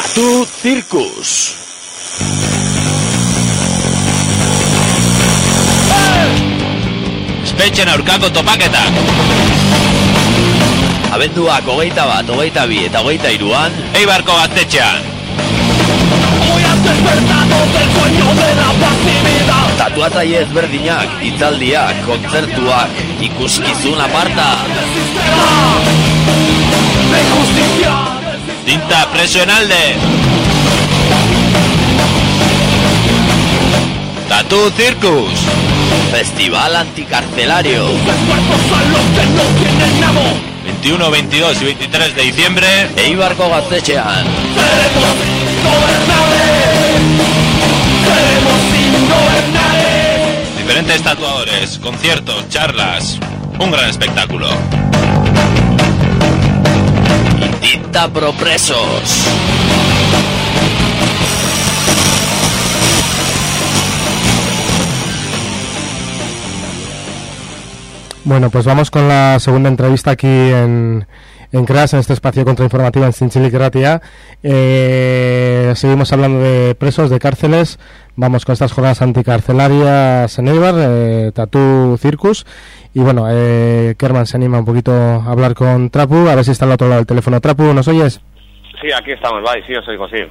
Tattoo Circus. Espetxen aurkako topaketak. Abenduak 21, 22 eta 23an Eibarko Gaztetxean. Tatuatzaile ezberdinak, hitzaldiak, kontzertuak, ikuskizun aparta. Tinta presoen alde. Tattoo Circus. Festival anticarcelario. 21, 22 y 23 de diciembre Eibarko Gaztetxean. Diferentes tatuadores, conciertos, charlas. Un gran espectáculo. Tinta pro presos. Bueno, pues vamos con la segunda entrevista aquí en CRAS, en este espacio contrainformativo en Zintzilik Irratia. Seguimos hablando de presos, de cárceles. Vamos con estas jornadas anticarcelarias en Eibar, Tattoo Circus. Y bueno, Kerman se anima un poquito a hablar con Trapu, a ver si está al otro lado del teléfono. Trapu, ¿nos oyes? Sí, aquí estamos, bai, sí, os oigo, sí.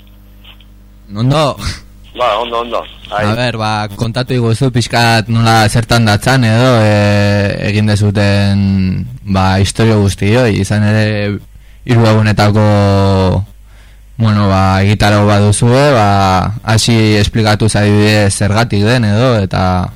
Ondo. Ba, ondo. A ber, kontatu iguzu pixkat nola zertan datzan edo egin dezuten historio guztioi, izan ere 3 egunetako egitarago baduzue, hasi esplikatu zaibidez zergatik den edo, eta...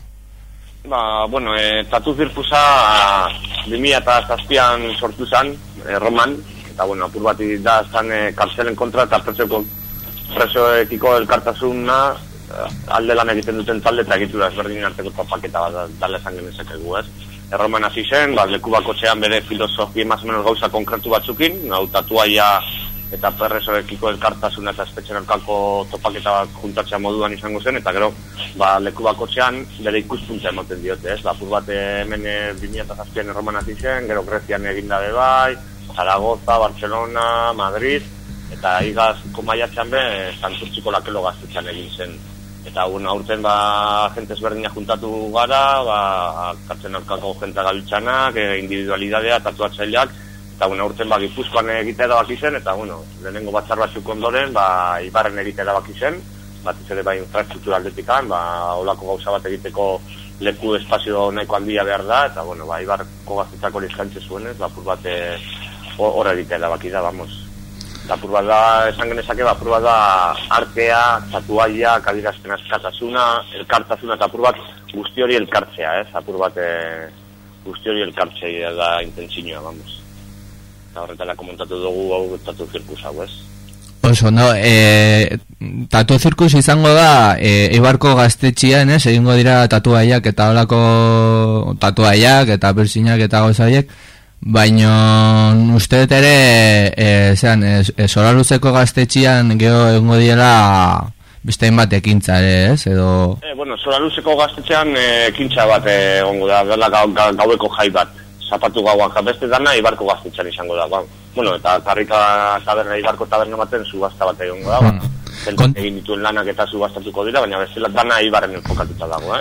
Tattoo Circusa 2007an sortu zen, Roman, eta apur bat da zan kartzelen kontra eta presoekiko elkartasuna alde lan egiten duten talde eta egitura ezberdinen arteko topaketa bat dala esan genezakegu, ez? Erroman hasi zen, leku bakotxean bere filosofia más o menos gauza konkretu batzukin, tatuaia eta presoekiko elkartasuna eta espetxen aurkako topaketa bat juntatzea moduan izango zen, eta gero leku bakotxean bere ikuspuntza emoten diote, ez? Apur bat hemen 2007an Erroman hasi zen, gero Grezian egindabe bai, Zaragoza, Barcelona, Madrid, eta igazko maiatxean Santurtziko lakelo Gaztetxean egin zen. Eta aurten jente ezberdina juntatu gara, kartzen aurkako jente gabiltzanak, individualidadea, tatuatzaileak, eta aurten Gipuzkoan egitea erabaki zen, eta lehenengo batzar batzuk ondoren, Ibarren egitea erabaki zen, batez ere infrastruktura aldetikan, olako gauza bat egiteko leku espazio nahiko handia behar da, eta Ibarko Gaztetxako hori eskaintze zuenez, apur bat hor egitea erabaki da, vamos. Apur bat da, esan genezake, apur bat da artea, tatuaia, adirazpen askatasuna, elkartasuna, eta apur bat guzti hori elkartzea, ez? Apur bat guzti hori elkartzea da intentzioa, vamos. Eta horretara komentatu dugu Tattoo Circus hau, ez? Oso, no, Tattoo Circus izango da Eibarko Gaztetxean, ez? Egingo dira tatuaiak eta holako tatuaiak eta persinak eta gauzaiek. Baina uste ere Solarluzeko Gaztetxean geho egongo diela beste hainbat ekintza ere, ez? Solarluzeko Gaztetxean ekintza bat egongo da, gaueko jai bat, zapatu gauak, beste dana Eibarko Gaztetxean izango da, eta karrika taberna, Eibarko taberna baten subasta bat egongo da, egin dituen lanak eta subastatuko dira, baina bestela dana Eibarren enfokatuta dago,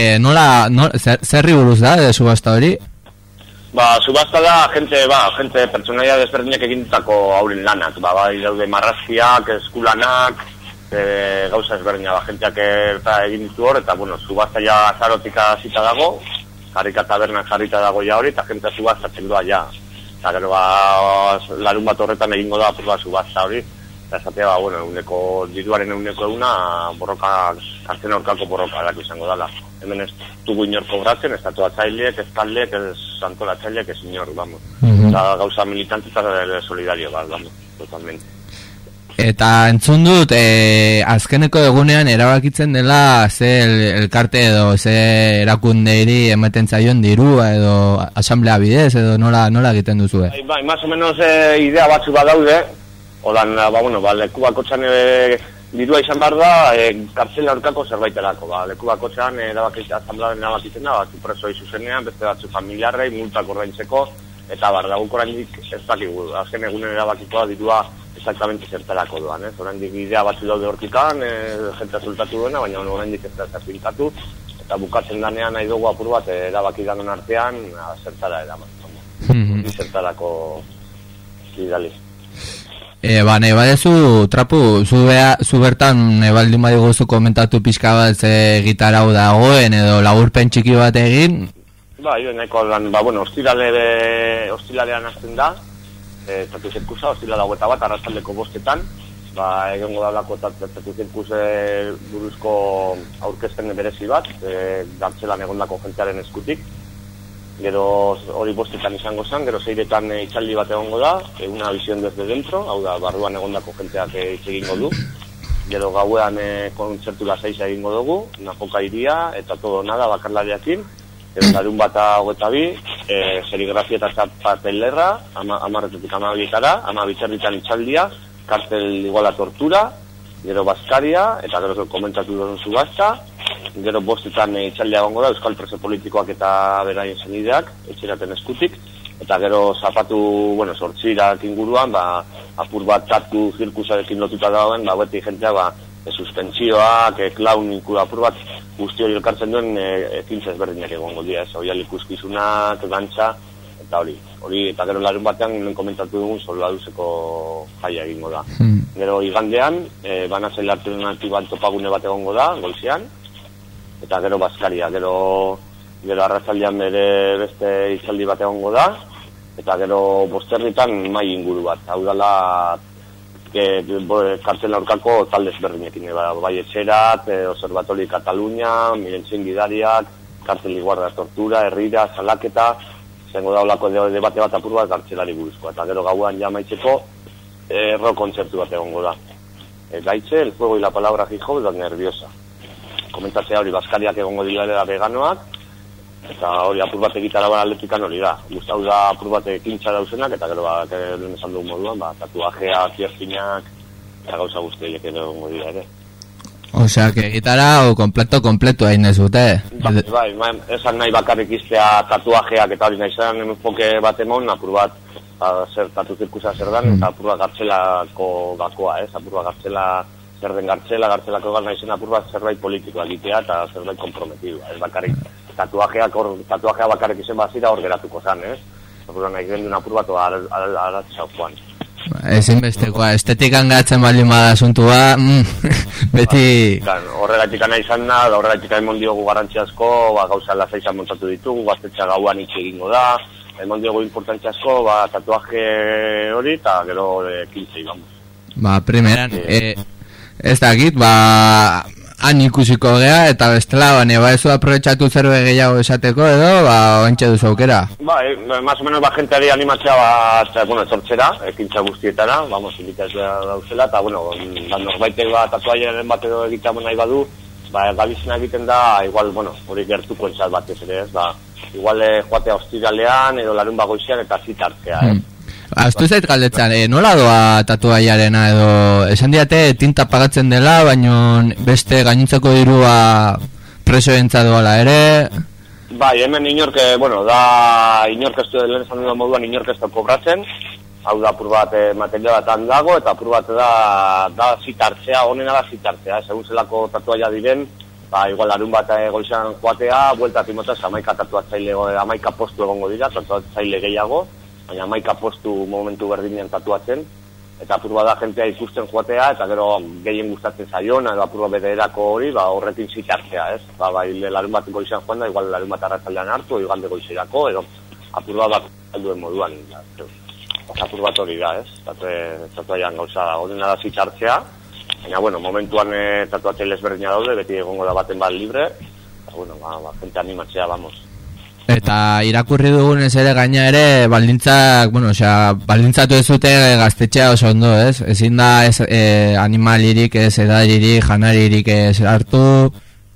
Zerri buruz da, subasta hori? Subasta da, gente pertsonaia desberdinak egindutako hauren lanak, daude marrazkiak, eskulanak, gauza ezberdina, jenteak egin ditu hor, eta, subasta ja azarotik hasita dago, karrika tabernak jarrita dago ja hori, eta jentea subastatzen doa ja. Eta gero, larun bat horretan egingo da, subasta hori, eta esatea, diruaren euneko borroka, kartzen aurkako borroka, izango dela. Hemen ez dugu inor kobratzen, ez tatuatzaileek, ez taldeek, ez antolatzaileek, ez inor, vamos. Eta gauza militante eta solidario, vamos, totalmente. Eta entzun dut, azkeneko egunean erabakitzen dela ze elkarte edo ze erakundeiri ematen zaion dirua edo asamblea bidez edo nola egiten duzue? Más o menos idea batzu badaude, odan, leku bakotxan dirua izan behar da, kartzela aurkako zerbaiterako, leku bakotxan asamblaren erabakitzen da, batzu presoi zuzenean, beste batzu familiarrei, multak ordaintzeko, eta guk oraindik ez dakigu, azken egunen erabakikoa dirua exactamente zertarako doan, oraindik idea batzu daude hortikan, jentea zultatu duena, baina oraindik ez da finkatu, eta bukatzen danean nahi dugu apur bat erabaki danon artean, zertara eraman. Zertarako bidali. Nahi badezu, Trapu, zu bertan baldin badiguzu komentatu pixka bat gitar hau dagoen edo laburpen txiki bat egin? Nahiko lan, ostiralean hasten da, Tatu Zirkusa, ostirala 21, arratsaldeko 5:00, egongo da lako Tatu Zirkuse buruzko aurkezpen berezi bat, Gartzelan egondako jentearen eskutik. Gero hori 5:00 izango zen, gero 6:00 itxaldi bat egongo da, una visión desde dentro, hau da, barruan egondako jenteak hitz egingo du. Gero gauean kontzertu 6 egingo dugu, Napoka iria, eta todo nada bakarlariakin. Gero larun bata 22, serigrafia eta txapatelerra, 10:00 12:00, 12:00 itxaldia, kartel iguala tortura, gero Baskaria, eta gero komentatu duen subasta. Gero 5:00 itxaldia egongo da, euskal preso politikoak eta beraien senideak, etxeraten eskutik. Eta gero zapatu, sortzirak inguruan, apur bat Tatu Zirkusarekin lotuta dauen, beti jentea, suspentsioak, klaun inkura apur bat, guzti hori elkartzen duen ekintza ezberdinak egongo dira, oial ikuskizunak, dantza, eta hori, eta gero larun batean komentatu dugun soldaduzeko jaia egingo da. Gero igandean, banazen alternatiban topagune bat egongo da, goizean, eta gero Baskaria, gero arratzaldean bere beste itzaldi bat egongo da, eta gero 5:00 mai inguru bat, hau dala kartzen aurkako talde ezberdinekin, bai Etxerat, Observatori Katalunia, Mirentzin Gidariak, kartzen liguarda tortura, herrira, salaketa, zengo da olako debate bat apur bat kartzelari buruzkoa, eta gero gauan jamaitzeko rock kontzertu bat egongo da. Gaitze, el fuego y la palabra hijo, da nerviosa. Komentatzea hori, Baskariak egongo dira veganoak, eta hori apur bat egitara atletikan hori da. Gustau da apur bat ekintza dauzenak, eta gero lehen esan dugun moduan, tatuajea, piercinak, eta gauza guztiak egongo dira ere. Osea, que gitara o kompleto hain ez dute. Bai, esan nahi bakarrik iztea tatuajeak eta hori nahi zen enfoke bat emon, apur bat zer Tatu Zirkusa zer dan, eta apur bat gartzelako gakoa, apur bat gartzela, zer den gartzelako gal nahi zen apur bat zerbait politikoa egitea eta zerbait komprometidua, ez bakarrik tatuajea bakarrik izen bazira hor geratuko zen, apur bat nahi gendun apur bat aratzau joan. Ezinbestekoa, estetikan gatzen baldin bada asuntua, beti... Horregatik nahi izan da, horregatik emon diogu garrantzi asko, gauza lasaizan montatu ditugu, gaztetxa gauan itxe egingo da, emon diogu importantzi asko, tatuaje hori, eta gero 15, vamos. Primeran, ez dakit, han ikusiko gea, eta bestela, ezu aprobetxatu zerbe gehiago esateko edo, ointxe duzu aukera? Más o menos jenteari animatzea, etortzera, ekintza guztietara, invitatzea dauzela, eta, norbaitek tatuaiaren bat edo egitea nahi badu, gabizena egiten da, igual, hori gertuko entzat batez ere, ez, igual joatea ostiralean, edo larun bagoizean, eta zitartzea, Aztu zait galdetzen, nola doa tatuaiarena edo esan diate tinta pagatzen dela, baina beste gainontzeko dirua presoentza doala ere? Hemen inork, inork ez du lehen esan duen moduan inork ez da kobratzen, hau da apur bat materialatan dago, eta apur bat da zitartzea, honena da zitartzea, segun zelako tatuaia diren, igual larun bat goizan joatea, buelta timotaz, 11 tatuatzaile, 11 postu egongo dira, tatuatzaile gehiago, baina 11 postu momentu berdinean tatuatzen, eta apur bat da jentea ikusten joatea, eta gero gehien gustatzen zaion, edo apur bat bederako hori, horretin zitartzea, ez? Larun bat goizan joan da, igual larun bat arratzaldean hartu, igande goizerako, edo apur bat duen moduan, apur bat hori da, ez? Tatuaian gauza, horrena da zitartzea, baina, momentuan tatuatzaile ezberdina daude, beti egongo da baten bat libre, eta, gente animatzea, vamos. Eta irakurri dugunez ere gaina ere baldintzak, baldintzatu ez dute gaztetxea oso ondo, ez? Ezin da animalirik ez, edaririk, janaririk ez hartu,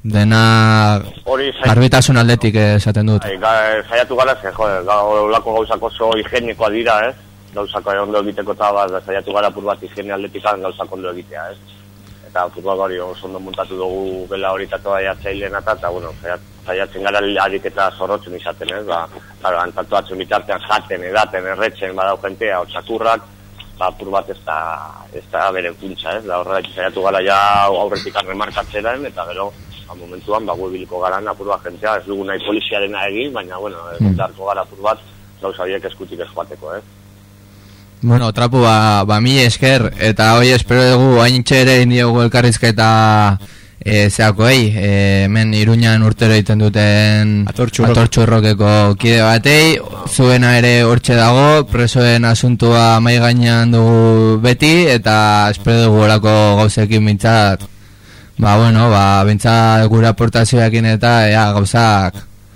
dena garbitasun aldetik esaten dut. Zaiatu gara, olako gauzak oso higienikoa dira, ez? Gauzak ondo egiteko eta zaiatu gara apur bat higiene aldetikan gauzak ondo egitea, ez? Eta apur bat hori oso ondo montatu dugu gela hori tatuaiatzaileen eta, zaiatzen gara harik eta zorrotzen izaten, ez? Tatuatzen bitartean jaten, edaten, erretzen, badau jentea, txakurrak, apur bat ez da bere funtsa, ez? Da horrela saiatu gara ja aurretik remarkatzeraen, eta gero, momentuan, biliko garan apur bat jentea, ez dugu nahi poliziarena egin, baina, bueno, darko gara apur bat, gauza horiek eskutik ez joateko, ez? Bueno, Trapu, mi esker, eta hoi espero dugu, hain txere indiogu elkarrizketa zeakoei, hemen Iruñan urtero egiten duten atortxurrokeko kide batei, zuena ere hortxe dago, presoen asuntua mai gainean dugu beti, eta espero dugu horako gauzekin bintzat, bintzat gure aportazioekin eta gauzak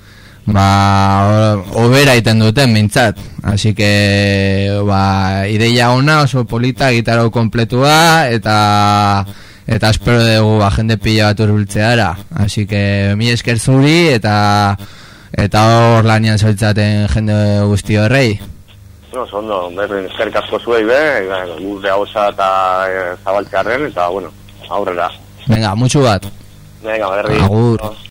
obera egiten duten bintzat, así que ideia ona, oso polita, gitarau kompletua, eta espero dugu jende pila bat urbiltzeara, así que mi esker zuri eta hor lanian zoitzaten jende guzti horrei. No, ondo, berdin eskerrik asko zuei gure hausa eta zabaltzearen, eta aurrera. Venga, mutxu bat. Venga, berri. Agur.